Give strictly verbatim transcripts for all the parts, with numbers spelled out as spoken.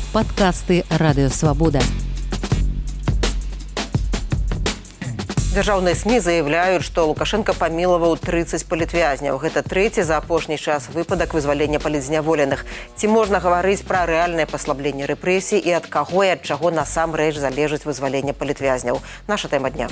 Падкасты Радыёвабода. Дзяржаўныя СМІ заяўляюць, што Лукашенко памілаваў трыццаць палітвязняў. Гэта трэці за апошні час выпадак вызвалення палітзняволеных. Ці можна гаварыць пра рэальнае паслабленне рэпрэсій і ад каго і ад чаго насамрэч залежыць вызваленне палітвязняў? Наша тэма дня.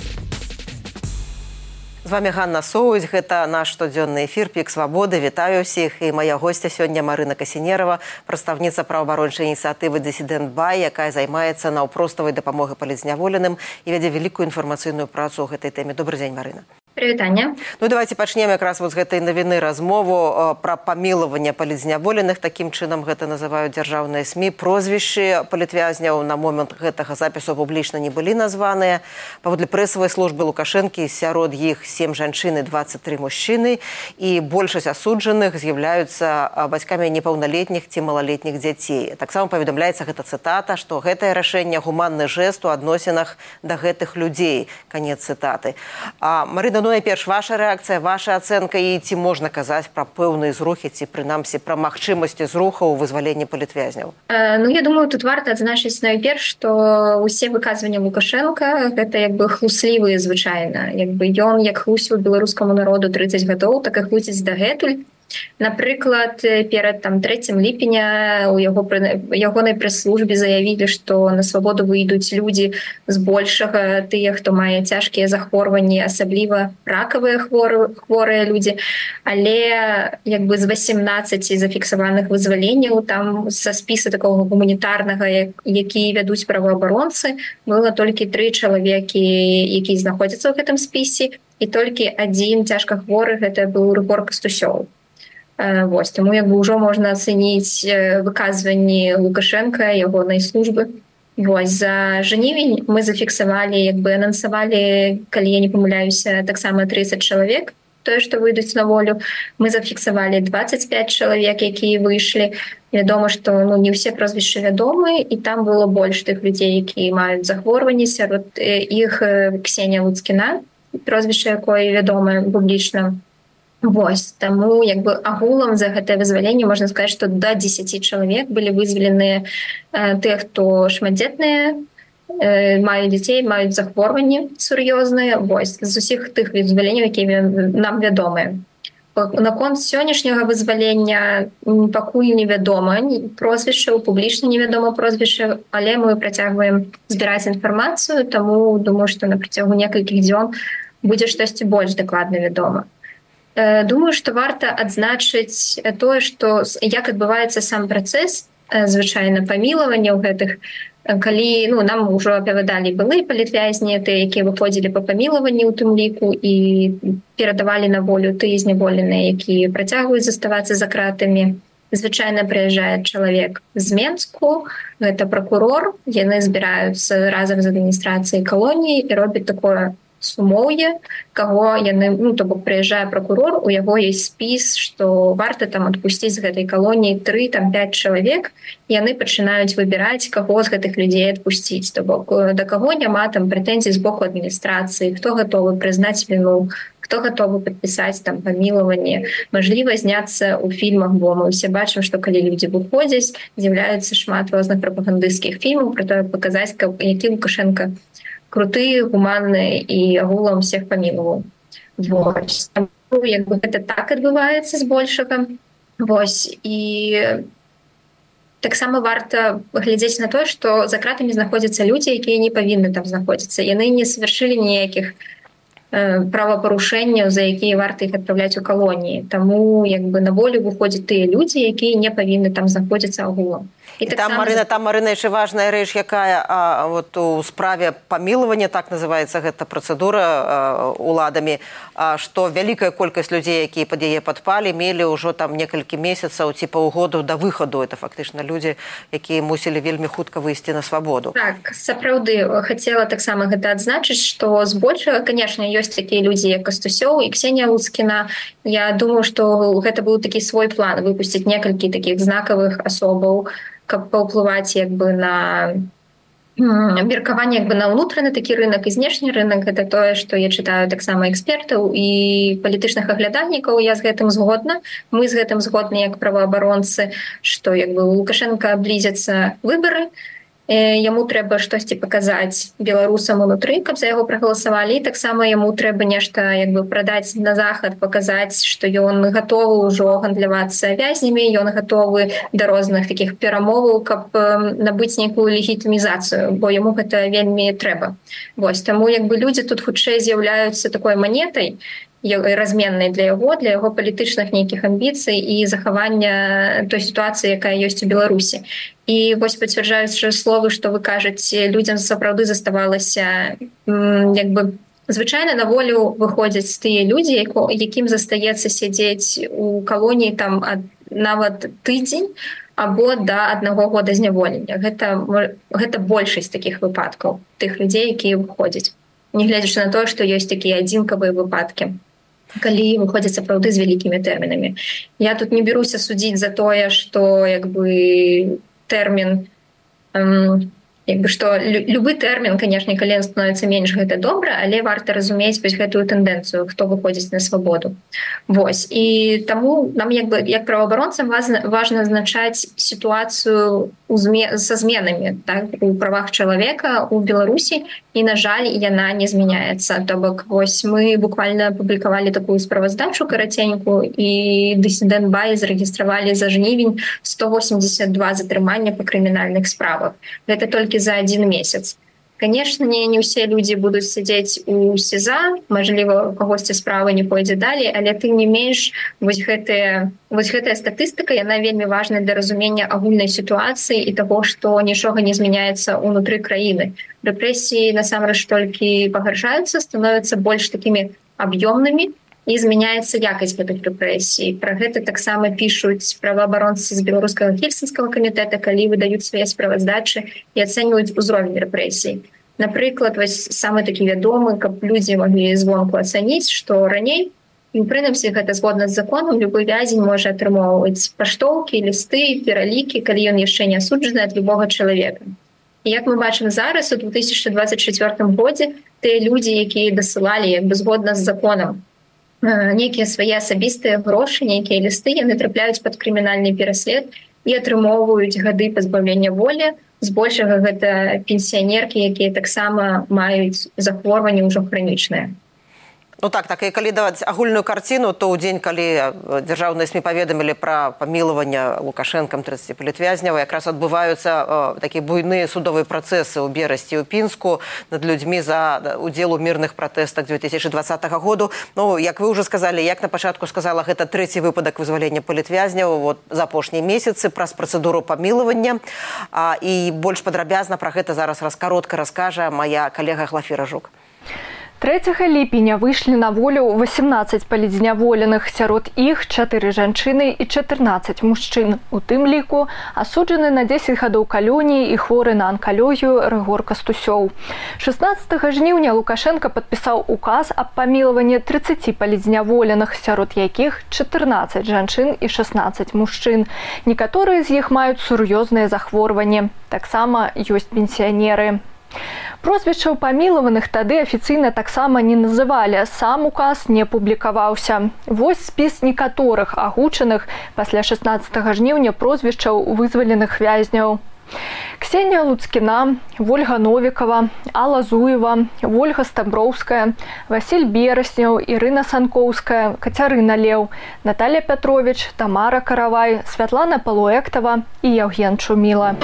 З вами Ганна Соуць, гэта наш штодзённы эфір «Пік свабоды». Вітаю ўсіх. І моя госця сёння Марына Касінерава, прадстаўніца праваабарончай ініцыятывы «Дысідэнт Бай», якая займаецца наўпроставай дапамогай палітзняволеным і вядзе вялікую інфармацыйную працу ў гэтай тэме. Добры дзень, Марына. Прывітанне. Ну, давайте пачнем якраз вот з гэтай навіны размову пра памілаванне палітзняволеных. Такім чынам гэта называюць дзяржаўныя СМІ. Прозвішчы палітвязняў на момент гэтага запісу публічна не былі названыя. Паводле прэсавай службы Лукашэнкі, сярод іх сем жанчын і дваццаць тры мужчыны, і большасць асуджаных з'яўляюцца бацькамі непаўналетніх ці малалетніх дзяцей. Таксама паведамляецца гэта цытата, што гэтае рашэнне гуманны жэст у адносінах да гэтых людзей. Канец цытаты. А, Марына, ну, найперш, ваша рэакцыя, ваша ацэнка, і ці можна казаць пра пэўныя зрухі, ці прынамсі пра магчымасці зруха ў вызваленні палітвязняў? Э, ну, я думаю, тут варта адзначыць найперш, што ўсе выказванні Лукашенка гэта як бы хлуслівыя звычайна. Як бы ён як хлусіў беларускаму народу трыццаць гадоў, так і хлусіць дагэтуль. Напрыклад, перад там трэцім ліпеня у яго ягонай прэс-службе заявілі, што на свабоду выйдуць людзі збольшага, тыя, хто мае цяжкія захворванні, асабліва ракавыя хворы, хворыя людзі. Але як бы з васемнаццаці зафіксаваных вызваленняў там са спіса такога гуманітарнага, які вядуць праваабаронцы, было толькі тры чалавекі, якія знаходзяцца ў гэтым спісе, і толькі адзін цяжка хворы, гэта быў Рыгор Кастусёў. Вось, таму як бы ўжо можна ацэніць выказванні Лукашенка, ягонай службы. Вось, за жнівень мы зафіксавалі, як бы анансавалі, калі я не памыляюся, таксама трыццаць чалавек, тое, што выйдуць на волю. Мы зафіксавалі дваццаць пяць чалавек, якія выйшлі. Вядома, што ну, не ўсе прозвішчы вядомы, і там было больш тых людзей, якія маюць захворванні. Сярод іх Ксенія Луцкіна, прозвішча якой вядомае публічна. Вось, таму як бы агулам за гэтае вызваленне можна сказаць, што да дзесяці чалавек былі вызваленыя э, тыя, хто шматдзетныя, э, маюць дзяцей, маюць захворванні сур'ёзныя. Вось, з усіх тых вызваленняў, якія нам вядомыя. Наконт сённяшняга вызвалення пакуль невядома прозвішчаў, публічна невядома прозвішча, але мы працягваем збіраць інфармацыю, таму думаю, што на працягу некалькіх дзён будзе штосьці больш дакладна вядома. Думаю, што варта адзначыць тое, што як адбываецца сам працэс звычайна памілавання ў гэтых, калі ну, нам ўжо апавядалі былыя палітвязні, тыя, якія выходзілі па памілаванні ў тым ліку і перадавалі на волю тыя зняволеныя, якія працягваюць заставацца за кратамі. Звычайна прыязджае чалавек з Менску, гэта пракурор, яны збіраюцца разам з адміністрацыяй калоніі і робяць такое сумоўе, каго яны, ну, то бок прыязджае пракурор, у яго ёсць спіс, што варта там адпусціць з гэтай калоніі тры там пяць чалавек, і яны пачынаюць выбіраць, каго з гэтых людзей адпусціць, то бок да каго няма там прэтэнзій з боку адміністрацыі, хто гатовы прызнаць віну, хто гатовы падпісаць там памілаванне, мажліва зняцца ў фільмах, бо мы ўсе бачым, што калі людзі выходзяць, з'яўляецца шмат розных прапагандысцкіх фільмаў пра тое паказаць, які Лукашенка круты, гуманны і агулам всех памілаваў. Вось. Як бы гэта так адбываецца збольшага. Вось. І таксама варта глядзець на тое, што за кратамі знаходзяцца людзі, якія не павінны там знаходзіцца. Яны не совершылі ніякіх э, правапарушэнняў, за якія варта іх адпраўляць у калоніі. Таму як бы на волю выходзяць тыя людзі, якія не павінны там знаходзіцца агулам. І там, сам... Марына, там, Марына, яшчэ важная рэч, якая а, вот, у справе памілавання, так называецца гэта працэдура а, уладамі, а, што вялікая колькасць людзей, якія пад яе падпалі, мелі ўжо там некалькі месяцаў ці паўгоду да выхаду. Это фактычна людзі, якія мусілі вельмі хутка выйсці на свабоду. Так, сапраўды, хацела таксама гэта адзначыць, што збольшага, канешне, ёсць такія людзі, як Кастусёў і Ксенія Луцкіна. Я думаю, што гэта быў такі свой план выпусціць некалькі такіх знакавых асобаў, каб паўплываць як бы на меркаванне як бы на ўнутраны такі рынок і знешні рынок. Гэта тое, што я чытаю таксама экспертаў і палітычных аглядальнікаў. Я з гэтым згодна. Мы з гэтым згодны як праваабаронцы, што як бы у Лукашенка блізяцца выбары. Яму трэба штосьці паказаць беларусам унутры, каб за яго прагаласавалі. І таксама яму трэба нешта як бы прадаць на захад, паказаць, што ён гатовы ўжо гандлявацца вязнямі, ён гатовы да розных такіх перамоваў, каб набыць нейкую легітымізацыю, бо яму гэта вельмі трэба. Вось, таму як бы людзі тут хутчэй з'яўляюцца такой манетай, разменнай для яго, для яго палітычных нейкіх амбіцый і захавання той сітуацыі, якая ёсць у Беларусі. І вось пацвярджаюцца словы, што вы кажаце, людзям сапраўды заставалася як бы звычайна на волю выходзяць тыя людзі, якім застаецца сядзець у калоніі там нават тыдзень або да аднаго года зняволення. Гэта, гэта большасць такіх выпадкаў, тых людзей, якія выходзяць. Нягледзячы на тое, што ёсць такія адзінкавыя выпадкі, калі выходзяць сапраўды з вялікімі тэрмінамі. Я тут не беруся судзіць за тое, што як бы тэрмін, эм, як бы што любы тэрмін, канешне, калі ён становіцца менш, гэта добра, але варта разумець вось гэтую тэндэнцыю, хто выходзіць на свабоду. Вось. І таму нам як бы як праваабаронцам важна, важна азначаць сітуацыю са зменамі, так, у правах чалавека у Беларусі, і, на жаль, яна не змяняецца. То бок, вось мы буквально апублікавалі такую справаздачу караценькую, і Дысідэнт Бай зарэгістравалі за жнівень сто восемьдесят два затрымання па крымінальных справах. Гэта толькі за адзін месяц. Конечно, не, не ўсе людзі будуць сядзець у СІЗА, мажліва, кагосьці справа не пойдзе далей, але тым не менш, вось, гэтая, вось гэтая статыстыка, яна вельмі важная для разумення агульнай сітуацыі і таго, што нічога не змяняецца ўнутры краіны. Рэпрэсіі насамрэч толькі пагаршаюцца, становяцца больш такімі аб'ёмнымі, і змяняецца якасць гэтых рэпрэсій. Пра гэта таксама пішуць праваабаронцы з беларускага хельсінскага камітэта, калі выдаюць свае справаздачы і ацэньваюць узровень рэпрэсій. Напрыклад, вось самы такі вядомы, каб людзі маглі звонку ацаніць, што раней, і прынамсі гэта згодна з законам, любы вязень можа атрымоўваць паштоўкі, лісты, пералікі, калі ён яшчэ не асуджаны ад любога чалавека. І як мы бачым зараз, у две тысячи двадцать чвёртым годзе, тыя людзі, якія дасылалі як бы згодна з законам нейкія свае асабістыя грошы, нейкія лісты, яны трапляюць пад крымінальны пераслед і атрымоўваюць гады пазбаўлення волі. Збольшага гэта пенсіянеркі, якія таксама маюць захворванні ўжо хранічныя. Ну так, так, і калі даваць агульную карціну, то ў дзень, калі дзяржаўныя СМІ паведамілі пра памілаванне Лукашэнкам тридцати палітвязняў, якраз адбываюцца э, такія буйныя судовыя працэсы ў Берасці і ў Пінску над людзьмі за удзел у мірных пратэстах две тысячи двадцатого году. Ну, як вы ўжо сказалі, як на пачатку сказала, гэта трэці выпадак вызвалення палітвязняў вот, за апошнія месяцы праз працэдуру памілавання. А, і больш падрабязна пра гэта зараз раз каротка раскажа мая калега Глафіра Жук. трэцяга ліпеня выйшлі на волю восемнадцать палізняволеных, сярод іх чатыры жанчыны і чатырнаццаць мужчын. У тым ліку асуджаны на дзесяць гадоў калоніі і хворы на анкалогію Рыгор Кастусёў. шестнадцатага жніўня Лукашенко падпісаў указ аб памілаванні тридцати палізняволеных, сярод якіх чатырнаццаць жанчын і шестнадцаць мужчын. Некаторыя з іх маюць сур'ёзныя захворванні. Таксама ёсць пенсіянеры. Прозвішчаў памілаваных тады афіцыйна таксама не называлі, сам указ не публікаваўся. Вось спіс некаторых агучаных пасля шестнадцатага жніўня прозвішчаў вызваленых вязняў. Ксенія Луцкіна, Вольга Новікова, Алла Зуева, Вольга Стамброўская, Васіль Берасняў, Ірына Санкоўская, Кацярына Леў, Наталья Пятрович, Тамара Каравай, Святлана Палуэктава і Яўген Чуміла.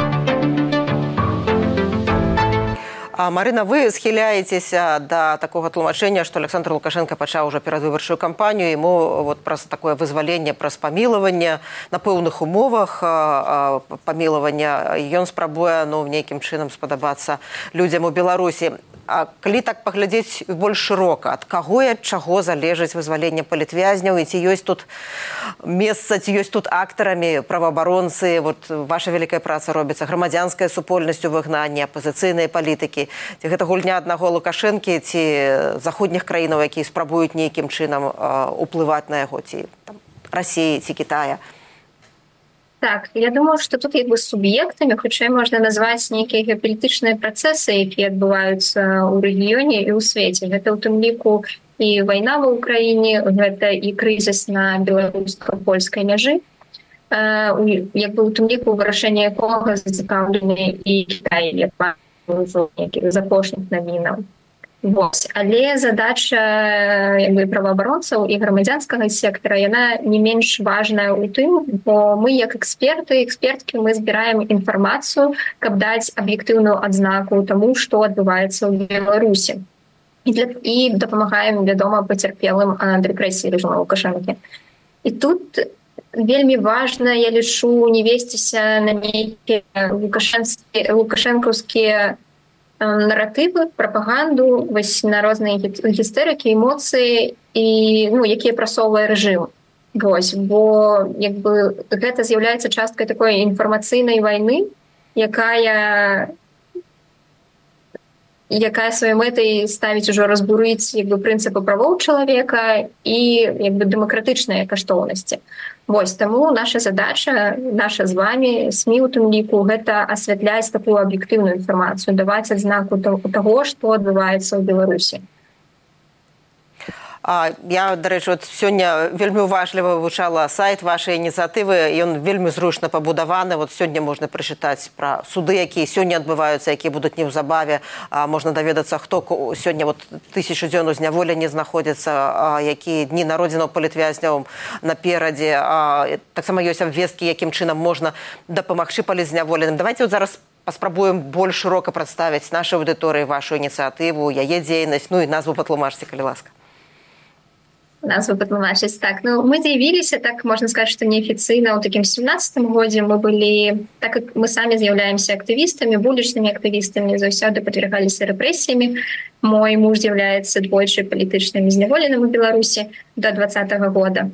А, Марына, вы схіляецеся да такога тлумачэння, што Александр Лукашенко пачаў ужо перадвыбарчую кампанію, яму вот праз такое вызваленне, праз памілаванне на пэўных умовах а, а, памілавання ён спрабуе ну, нейкім чынам спадабацца людзям у Беларусі. А калі так паглядзець больш шырока, ад каго і ад чаго залежыць вызваленне палітвязняў, і ці ёсць тут месца, ці ёсць тут актарамі, праваабаронцы, вот ваша вялікая праца робіцца, грамадзянская супольнасць у выгнанні, апазіцыйныя палітыкі, ці гэта гульня аднаго Лукашэнкі, ці заходніх краінаў, якія спрабуюць нейкім чынам уплываць на яго, ці там, Расіі, ці Кітая? Так, я думаю, што тут як бы суб'ектамі хутчэй можна назваць нейкія геапалітычныя працэсы, якія адбываюцца ў рэгіёне і ў свеце. Гэта ў тым ліку і вайна ва ўкраіне, гэта і крызіс на беларуска-польскай мяжы, як бы ў тым ліку вырашэнне якога зацікаўлены і Кітай, як ўжо з апошніх навінаў. Вот. Але задача як бы, праваабаронцаў і грамадзянскага сектара, яна не менш важная ў тым, бо мы як эксперты, эксперткі, мы збіраем інфармацыю, каб даць аб'ектыўную адзнаку таму, што адбываецца ў Беларусі. І, для, і дапамагаем, вядома, пацярпелым ад рэпрэсіі рэжыма Лукашэнкі. І тут вельмі важна, я лічу, не весціся на нейкія лукашэнкаўскія наратывы, прапаганду, вось на розныя гістэрыкі, эмоцыі і ну, якія прасоўвае рэжым. Вось, бо як бы, гэта з'яўляецца часткай такой інфармацыйнай вайны, якая якая сваёй мэтай ставіць ужо разбурыць як бы, прынцыпы правоў чалавека і як бы, дэмакратычныя каштоўнасці. Вось, таму наша задача, наша з вами, СМІ у тым ліку, гэта асвятляць такую аб'ектыўную інфармацыю, даваць адзнаку таго, што адбываецца ў Беларусі. Я, да рэчы, сёння вельмі уважліва вывучала сайт вашай ініцыятывы, ён вельмі зручна пабудаваны. Вот сёння можна прачытаць пра суды, якія сёння адбываюцца, якія будуць неўзабаве. Можна даведацца, хто сёння вот, тысячу дзён у зняволенні знаходзіцца, якія дні народзінаў палітвязняў наперадзе. Таксама ёсць абвесткі, якім чынам можна дапамагчы палітзняволеным. Давайте вот зараз паспрабуем больш шырока прадставіць нашай аўдыторыі вашу ініцыятыву, яе дзейнасць, ну і назву патлумачце, калі ласка. Назву патлумачыць. Так, ну, мы з'явіліся, так можна сказаць, што неафіцыйна ў такім семнадцатым годзе мы былі, так як мы самі з'яўляемся актывістамі, вулічнымі актывістамі, заўсёды падвергаліся рэпрэсіямі. Мой муж з'яўляецца двойчы палітычным зняволеным у Беларусі да двадцатага года.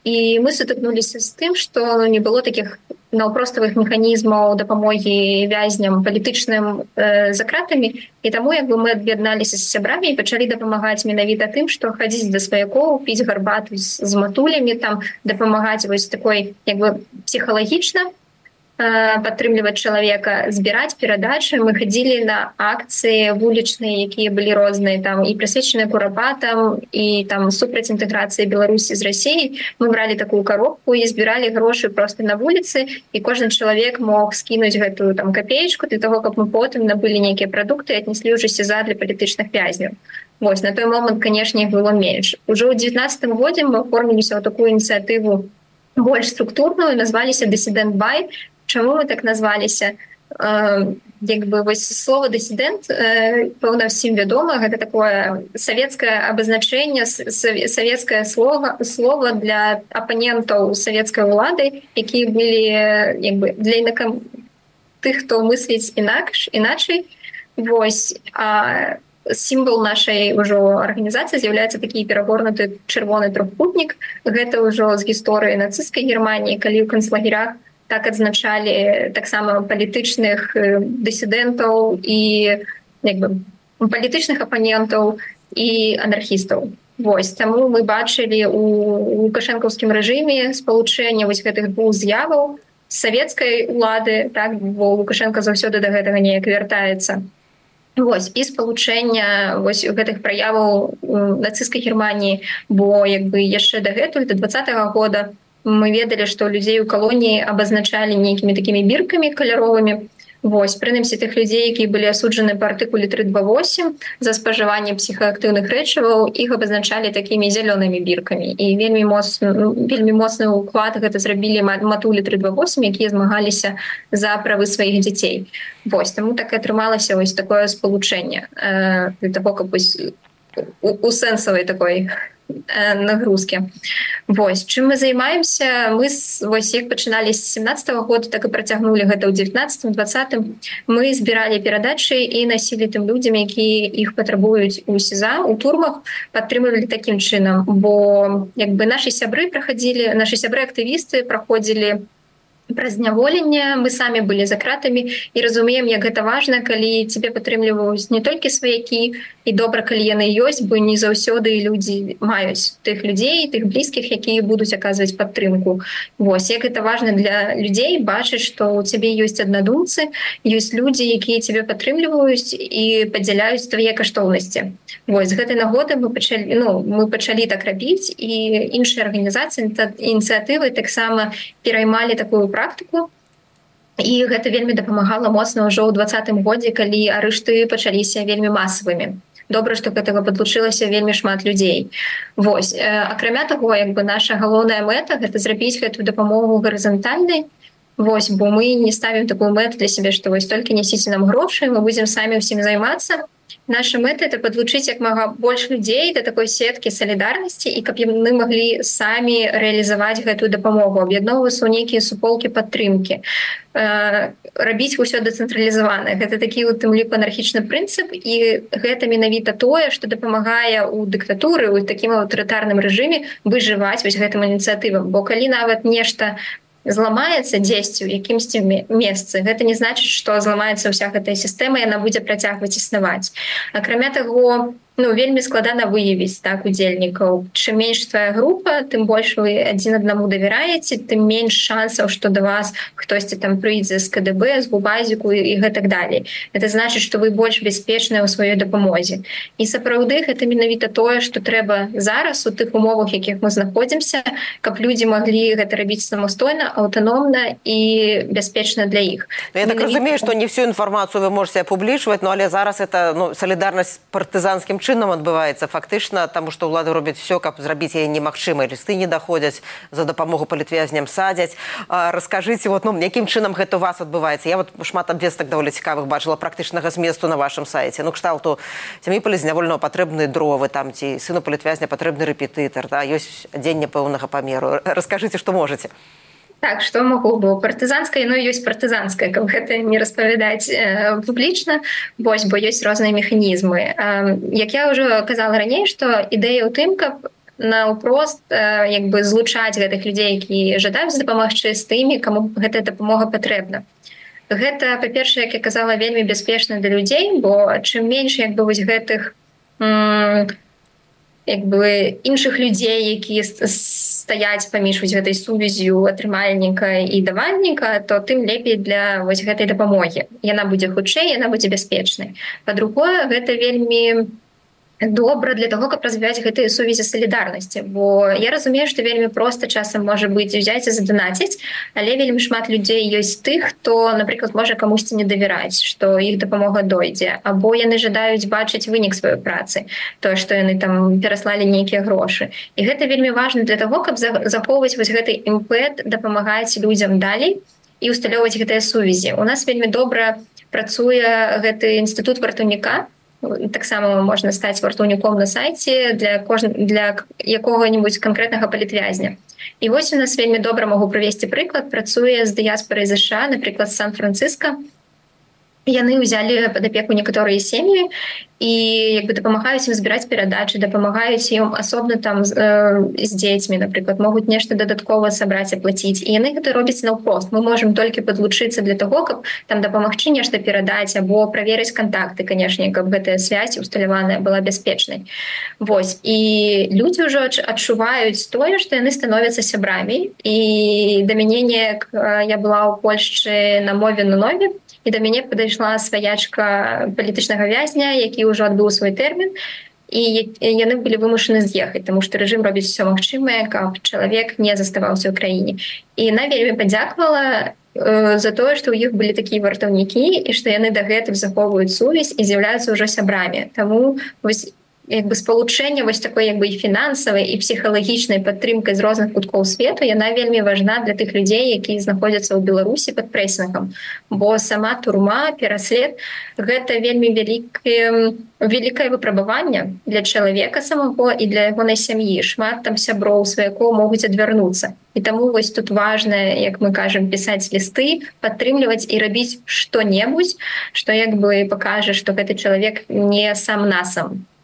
І мы сутыкнуліся з тым, што ну, не было такіх наўпроставых механізмаў дапамогі вязням палітычным э, закратамі, і таму як бы мы аб'ядналіся з сябрамі і пачалі дапамагаць менавіта тым, што хадзіць да сваякоў, піць гарбату з, з матулямі, там дапамагаць вось такой як бы псіхалагічна падтрымліваць чалавека, збіраць перадачы. Мы хадзілі на акцыі вулічныя, якія былі розныя, там і прысвечаныя курапатам, і там супраць інтэграцыі Беларусі з Расіяй. Мы бралі такую коробку і збіралі грошы проста на вуліцы, і кожны чалавек мог скінуць гэтую там капеечку для того, каб мы потым набылі нейкія прадукты і аднеслі ўжо сеза для палітычных вязняў. Вось, на той момант, канешне, іх было менш. Ужо ў девятнадцатым годзе мы оформіліся ў такую ініцыятыву больш структурную, назваліся «Дысідэнт Бай». Чаму мы так назваліся? Э, як бы вось слово «дысідэнт» э, пэўна ўсім вядома, гэта такое савецкае абазначэнне, савецкае слова, слова для апанентаў савецкай улады, якія былі як бы, для інакам... тых, хто мысліць інакш, іначай. Вось, а сімвал нашай ужо арганізацыі з'яўляецца такі перагорнуты чырвоны трохкутнік. Гэта ўжо з гісторыі нацысцкай Германіі, калі ў канцлагерах так адзначалі таксама палітычных дысідэнтаў і як бы, палітычных апанентаў і анархістаў. Вось, таму мы бачылі у лукашэнкаўскім рэжыме спалучэнне вось гэтых двух з'яваў савецкай улады, так, бо Лукашенко заўсёды да гэтага неяк вяртаецца. Вось, і спалучэння вось гэтых праяваў нацысцкай Германіі, бо як бы яшчэ дагэтуль, да двадцатага года, мы ведалі, што людзей у калоніі абазначалі нейкімі такімі біркамі каляровымі. Вось, прынамсі тых людзей, якія былі асуджаны па артыкуле тры два восемь за спажыванне псіхаактыўных рэчываў, іх абазначалі такімі зялёнымі біркамі. І вельмі моцны, вельмі моцны ўклад гэта зрабілі матулі тры два восемь, якія змагаліся за правы сваіх дзяцей. Вось, таму так і атрымалася вось такое спалучэнне э, для таго, каб вось у, у сэнсавай такой нагрузкі. Вось, чым мы займаемся? Мы вось як пачыналі з семнадцатага года, так і працягнулі гэта ў девятнадцатым двадцатым. Мы збіралі перадачы і насілі тым людзям, якія іх патрабуюць у сеза, у турмах, падтрымлівалі такім чынам, бо як бы нашы сябры праходзілі, нашы сябры-актывісты праходзілі пра зняволенне, мы самі былі за кратамі і разумеем, як гэта важна, калі цябе падтрымліваюць не толькі сваякі, і добра, калі яны ёсць, бо не заўсёды людзі маюць тых людзей, тых блізкіх, якія будуць аказваць падтрымку. Вось, як гэта важна для людзей бачыць, што ў цябе ёсць аднадумцы, ёсць людзі, якія цябе падтрымліваюць і падзяляюць твае каштоўнасці. Вось, з гэтай нагоды мы пачалі, ну, мы пачалі так рабіць, і іншыя арганізацыі, ініцыятывы таксама пераймалі такую практыку. І гэта вельмі дапамагала моцна ўжо ў двадцатым годзе, калі арышты пачаліся вельмі масавымі. Добра, што гэтага падлучылася вельмі шмат людзей. Вось, акрамя таго, як бы наша галоўная мэта гэта зрабіць гэтую дапамогу гарызантальнай. Вось, бо мы не ставім такую мэту для сябе, што вось толькі нясіце нам грошы, мы будзем самі ўсім займацца. Наша мэта — это падлучыць як мага больш людзей да такой сеткі салідарнасці, і каб яны маглі самі рэалізаваць гэтую дапамогу, аб'ядноўвацца ў нейкія суполкі падтрымкі, э, рабіць усё дэцэнтралізавана. Гэта такі у тым ліку анархічны прынцып, і гэта менавіта тое, што дапамагае ў дыктатуры, у такім аўтарытарным рэжыме выжываць вось гэтым ініцыятывам. Бо калі нават нешта зламаецца дзесьці ў якімсьці месцы, гэта не значыць, што зламаецца ўся гэтая сістэма, яна будзе працягваць існаваць. Акрамя таго, ну, вельмі складана выявіць так удзельнікаў. Чым менш твая група, тым больш вы адзін аднаму давяраеце, тым менш шансаў, што да вас хтосьці там прыйдзе з ка дэ бэ, з губазіку і гэтак далей. Гэта значыць, што вы больш бяспечныя ў сваёй дапамозе. І сапраўды гэта менавіта тое, што трэба зараз у тых умовах, якіх мы знаходзімся, каб людзі маглі гэта рабіць самастойна, аўтаномна і бяспечна для іх. Я так разумею, што не всю інфармацыю вы можете апублічваць, но але зараз это, ну, салідарнасць партызанскім чынам адбываецца фактычна, таму што ўлады робяць все, каб зрабіць яе немагчымай. Лісты не даходзяць, за дапамогу палітвязням садзяць. Раскажыце, вот, ну, якім чынам гэта у вас адбываецца? Я вот шмат абвестак даволі цікавых бачыла практычнага зместу на вашым сайце. Ну, кшталту, сям'і палітзняволенага патрэбны дровы, там, ці сыну палітвязня патрэбны рэпетытар, да? Ёсць адзенне пэўнага памеру. Раскажыце, што можаце. Так, што магу, бо партызанская, ну, ёсць партызанская, каб гэта не распавядаць э, публічна, вось, бо ёсць розныя механізмы. Э, як я ўжо казала раней, што ідэя ў тым, каб наўпрост э, як бы злучаць гэтых людзей, якія жадаюць дапамагчы з тымі, каму гэтая дапамога патрэбна. Гэта, па-першае, як я казала, вельмі бяспечна для людзей, бо чым менш як бы вось гэтых м- як бы іншых людзей, якія стаяць паміж вось гэтай сувязю атрымальніка і давальніка, то тым лепей для вось гэтай дапамогі. Яна будзе хутчэй, яна будзе бяспечнай. Па-другое, гэта вельмі добра для того, каб развіваць гэтыя сувязі салідарнасці, бо я разумею, што вельмі проста часам можа быць узяць і заданаціць, але вельмі шмат людзей ёсць тых, хто, напрыклад, можа камусьці не давяраць, што іх дапамога дойдзе, або яны жадаюць бачыць вынік сваёй працы, тое, што яны там пераслалі нейкія грошы. І гэта вельмі важна для того, каб захоўваць вось гэты імпэт, дапамагаць людзям далей і усталёўваць гэтыя сувязі. У нас вельмі добра працуе гэты інстытут вартаўніка. Таксама можна стаць вартаўніком на сайце для, кож... для якога-небудзь канкрэтнага палітвязня. І вось у нас вельмі добра магу прывесці прыклад. Працуе з дыяспорай ЗША, напрыклад, з Сан-Францыска. Яны ўзялі пад апеку некаторыя сем'і і як бы дапамагаюць ім збіраць перадачы, дапамагаюць ім асобна там з, э, з дзецьмі, напрыклад, могуць нешта дадаткова сабраць, аплаціць. І яны гэта робяць наўпрост. Мы можам толькі падлучыцца для того, каб там дапамагчы нешта перадаць або праверыць кантакты, канешне, каб гэтая связь усталяваная была бяспечнай. Вось. І людзі ўжо адчуваюць тое, што яны становяцца сябрамі. І да мяне неяк я была ў Польшчы на мове на нове, і да мяне падышла сваячка палітычнага вязня, які ўжо адбыў свой тэрмін, і яны былі вымушаны з'ехаць, таму што рэжым робіць усё магчымае, каб чалавек не заставаўся ў краіне. І яна вельмі падзякавала э, за тое, што ў іх былі такія вартаўнікі, і што яны дагэтуль захоўваюць сувязь і з'яўляюцца ўжо сябрамі. Таму вось як бы спалучэнне вось такой як бы і фінансавай і псіхалагічнай падтрымкай з розных куткоў свету, яна вельмі важна для тых людзей, якія знаходзяцца ў Беларусі пад прэсінгам. Бо сама турма, пераслед гэта вельмі вялікае вялікае выпрабаванне для чалавека самого і для ягонай сям'і. Шмат там сяброў, сваякоў могуць адвярнуцца. І таму вось тут важна, як мы кажам, пісаць лісты, падтрымліваць і рабіць што-небудзь, што як бы пакажа, што гэты чалавек не сам насам.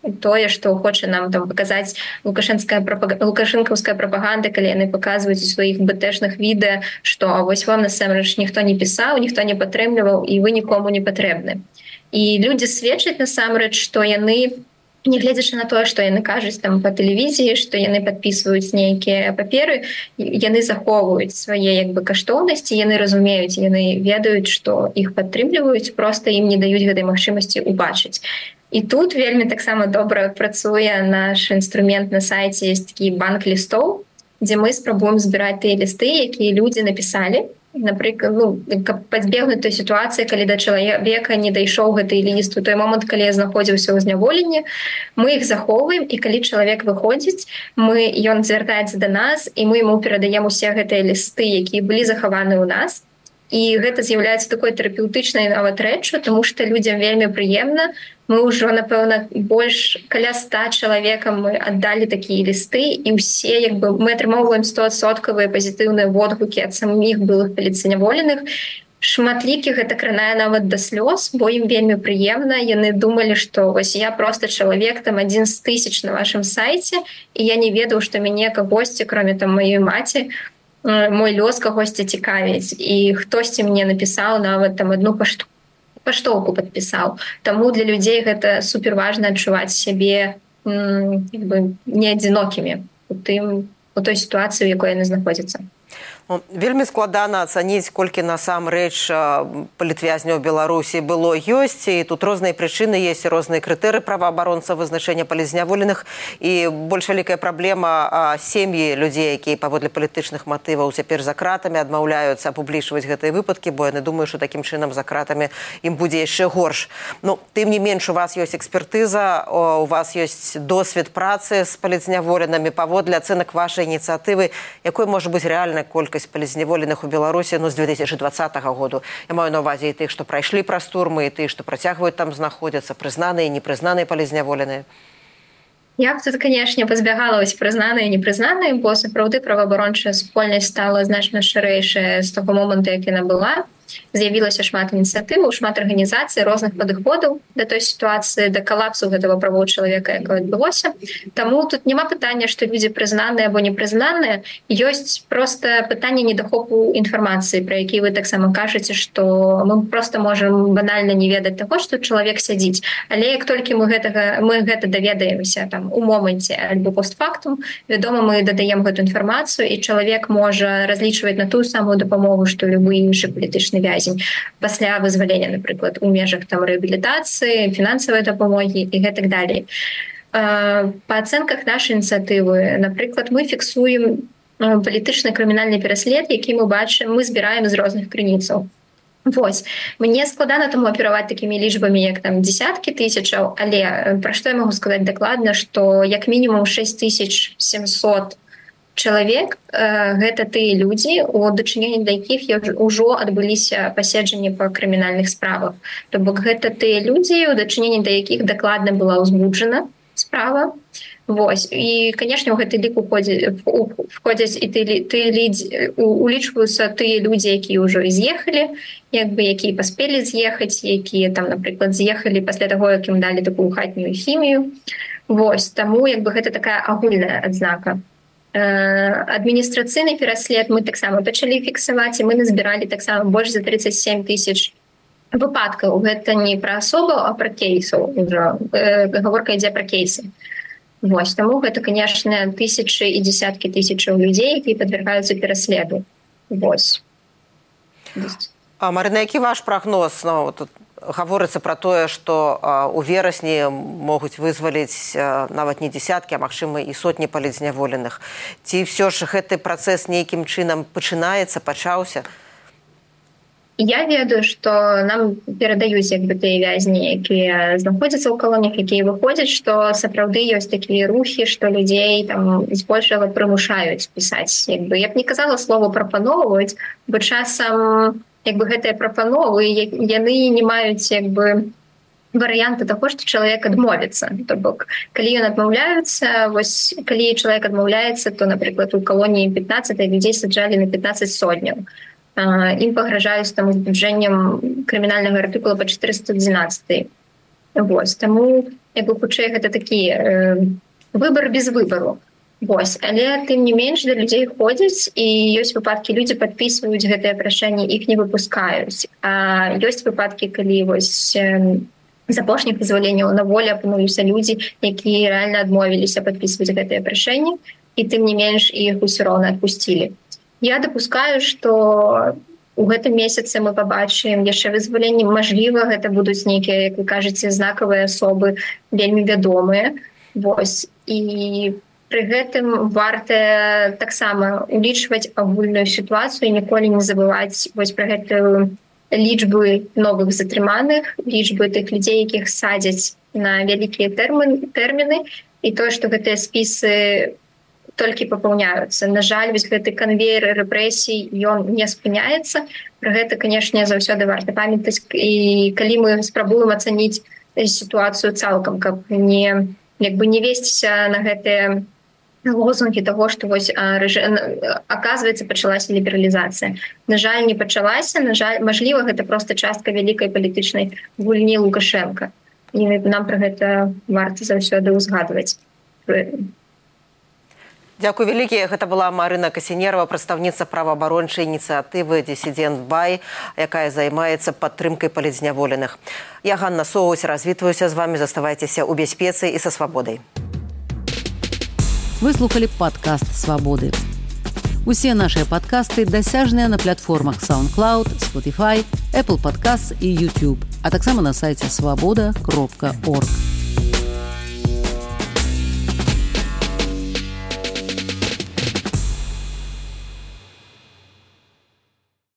тое, што хоча нам там паказаць лукашэнская прапаг... лукашэнкаўская прапаганда, калі яны паказваюць у сваіх бэтэшных відэа, што вось вам насамрэч ніхто не пісаў, ніхто не падтрымліваў і вы нікому не патрэбны. І людзі сведчаць насамрэч, што яны, нягледзячы на тое, што яны кажуць там па тэлевізіі, што яны падпісваюць нейкія паперы, яны захоўваюць свае як бы каштоўнасці, яны разумеюць, яны ведаюць, што іх падтрымліваюць, проста ім не даюць гэтай магчымасці убачыць. І тут вельмі таксама добра працуе наш інструмент на сайце, ёсць такі банк лістоў, дзе мы спрабуем збіраць тыя лісты, якія людзі напісалі, напрыклад, ну, каб пазбегнуць той сітуацыі, калі да чалавека не дайшоў гэты ліст у той момант, калі я знаходзіўся ў зняволенні, мы іх захоўваем, і калі чалавек выходзіць, мы ён звяртаецца да нас, і мы яму перадаем усе гэтыя лісты, якія былі захаваны ў нас. І гэта з'яўляецца такой тэрапеўтычнай нават рэччу, таму што людзям вельмі прыемна. Мы ўжо, напэўна, больш каля ста чалавекам мы аддалі такія лісты, і ўсе як бы мы атрымоўваем стоадсоткавыя пазітыўныя водгукі ад саміх былых палітзняволеных. Шматлікіх гэта кранае нават да слёз, бо ім вельмі прыемна. Яны думалі, што вось я проста чалавек там адзін з тысяч на вашым сайце, і я не ведаў, што мяне кагосьці, кроме там маёй маці, мой лёс кагосьці цікавіць. І хтосьці мне напісаў нават там адну пашту паштоўку падпісаў. Таму для людзей гэта суперважна адчуваць сябе м, як бы не адзінокімі у тым у той сітуацыі, у якой яны знаходзяцца. Вельмі складана ацаніць, колькі насамрэч палітвязняў Беларусі было ёсць, і тут розныя прычыны ёсць, розныя крытэрыі праваабаронца вызначэння палітзняволеных, і больш вялікая праблема сем'і людзей, якія паводле палітычных матываў цяпер за кратамі адмаўляюцца апублічваць гэтыя выпадкі, бо яны думаюць, што такім чынам за кратамі ім будзе яшчэ горш. Ну, тым не менш, у вас ёсць экспертыза, у вас ёсць досвед працы з палітзняволенымі, паводле ацэнак вашай ініцыятывы, якой можа быць рэальная колькасць палітзняволеных у Беларусі, ну, з две тысячы двадцатага году. Я маю на ўвазе і тых, што прайшлі праз турмы, і тых, што працягваюць там знаходзяцца, прызнаныя і непрызнаныя палітзняволеныя. Я б тут, канешне, пазбягала вось прызнаныя і непрызнаныя, бо сапраўды праваабарончая супольнасць стала значна шырэйшая з таго моманту, як яна была. З'явілася шмат ініцыятываў, шмат арганізацый, розных падыходаў да той сітуацыі, да калапсу гэтага правоў чалавека, якое адбылося. Таму тут няма пытання, што людзі прызнаныя або непрызнаныя. Ёсць проста пытанне недахопу інфармацыі, пра які вы таксама кажаце, што мы проста можам банальна не ведаць таго, што чалавек сядзіць. Але як толькі мы гэтага мы гэта даведаемся там у моманце альбо постфактум, вядома, мы дадаем гэту інфармацыю, і чалавек можа разлічваць на тую самую дапамогу, што любы іншы палітычны вязень пасля вызвалення, напрыклад, у межах там рэабілітацыі, фінансавай дапамогі і гэтак далей. Па ацэнках нашай ініцыятывы, напрыклад, мы фіксуем палітычны крымінальны пераслед, які мы бачым, мы збіраем з розных крыніцаў. Вось. Мне складана таму апераваць такімі лічбамі, як там дзесяткі тысячаў, але пра што я магу сказаць дакладна, што як мінімум шэсць тысяч сямсот чалавек э, гэта тыя людзі, у дачыненні да якіх ўжо адбыліся паседжанні па крымінальных справах. То бок гэта тыя людзі, у дачыненні да якіх дакладна была ўзбуджана справа. Вось. І, канешне, у гэты лік входзяць і улічваюцца тыя людзі, якія ўжо з'ехалі, як бы якія паспелі з'ехаць, якія там, напрыклад, з'ехалі пасля таго, як ім далі такую хатнюю хімію. Вось. Таму як бы гэта такая агульная адзнака. Адміністрацыйны пераслед мы таксама пачалі фіксаваць, і мы назбіралі таксама больш за тридцать семь тысяч выпадкаў. Гэта не пра асобаў, а пра кейсаў. Ужо гаворка ідзе пра кейсы. Вось, таму гэта, канешне, тысячы і дзесяткі тысячаў людзей, якія падвяргаюцца пераследу. Вось. А, Марына, які ваш прагноз? Ну, тут гаворыцца пра тое, што у верасні могуць вызваліць нават не дзесяткі, а магчыма і сотні палітзняволеных. Ці ўсё ж гэты працэс нейкім чынам пачынаецца, пачаўся? Я ведаю, што нам перадаюць як бы тыя вязні, якія знаходзяцца ў калоніях, якія выходзяць, што сапраўды ёсць такія рухі, што людзей там збольшага прымушаюць пісаць. Як бы я б не казала слова прапаноўваць, бо часам як бы гэтыя прапановы, яны не маюць як бы варыянты таго, што чалавек адмовіцца. То бок, калі ён адмаўляецца, вось калі чалавек адмаўляецца, то, напрыклад, у калоніі пятнаццаць людзей саджалі на пятнаццаць сотняў. Ім пагражаюць там узбуджэннем крымінальнага артыкула па чатырыста адзінаццаць. Вось, таму як бы хутчэй гэта такі э, выбор без выбару. Вось, але тым не менш да людзей ходзяць і ёсць выпадкі, людзі падпісваюць гэтае прашэнне, іх не выпускаюць. А ёсць выпадкі, калі вось э, з апошніх вызваленняў на волі апынуліся людзі, якія рэальна адмовіліся падпісваць гэтае прашэнне, і тым не менш іх усё роўна адпусцілі. Я дапускаю, што у гэтым месяцы мы пабачым яшчэ вызваленне, мажліва, гэта будуць нейкія, як вы кажаце, знакавыя асобы, вельмі вядомыя. Вось, і пры гэтым варта таксама улічваць агульную сітуацыю і ніколі не забываць вось пра гэтую лічбы новых затрыманых, лічбы тых людзей, якіх садзяць на вялікія тэрміны, і тое, што гэтыя спісы толькі папаўняюцца. На жаль, вось гэты канвейер рэпрэсій, ён не спыняецца. Пра гэта, канешне, заўсёды варта памятаць. І калі мы спрабуем ацаніць сітуацыю цалкам, каб не, як бы не весціся на гэтыя лозунгі того, што вось рэжим, аказваецца, пачалася лібералізацыя. На жаль, не пачалася, на жаль, мажліва, гэта проста частка вялікай палітычнай гульні Лукашенка. І нам пра гэта варта заўсёды ўзгадваць. Дзякуй вялікі. Гэта была Марына Касінерава, прадстаўніца праваабарончай ініцыятывы «Дисsident Бай», якая займаецца падтрымкай палітзняволеных. Я Ганна Соусь, развітваюся з вамі, заставайцеся ў бяспецы і са свабодай. Вы слухали падкаст «Свабоды». Усе нашыя падкасты дасяжныя на платформах SoundCloud, Spotify, Apple Podcasts і YouTube, а таксама на сайце свабода кропка орг.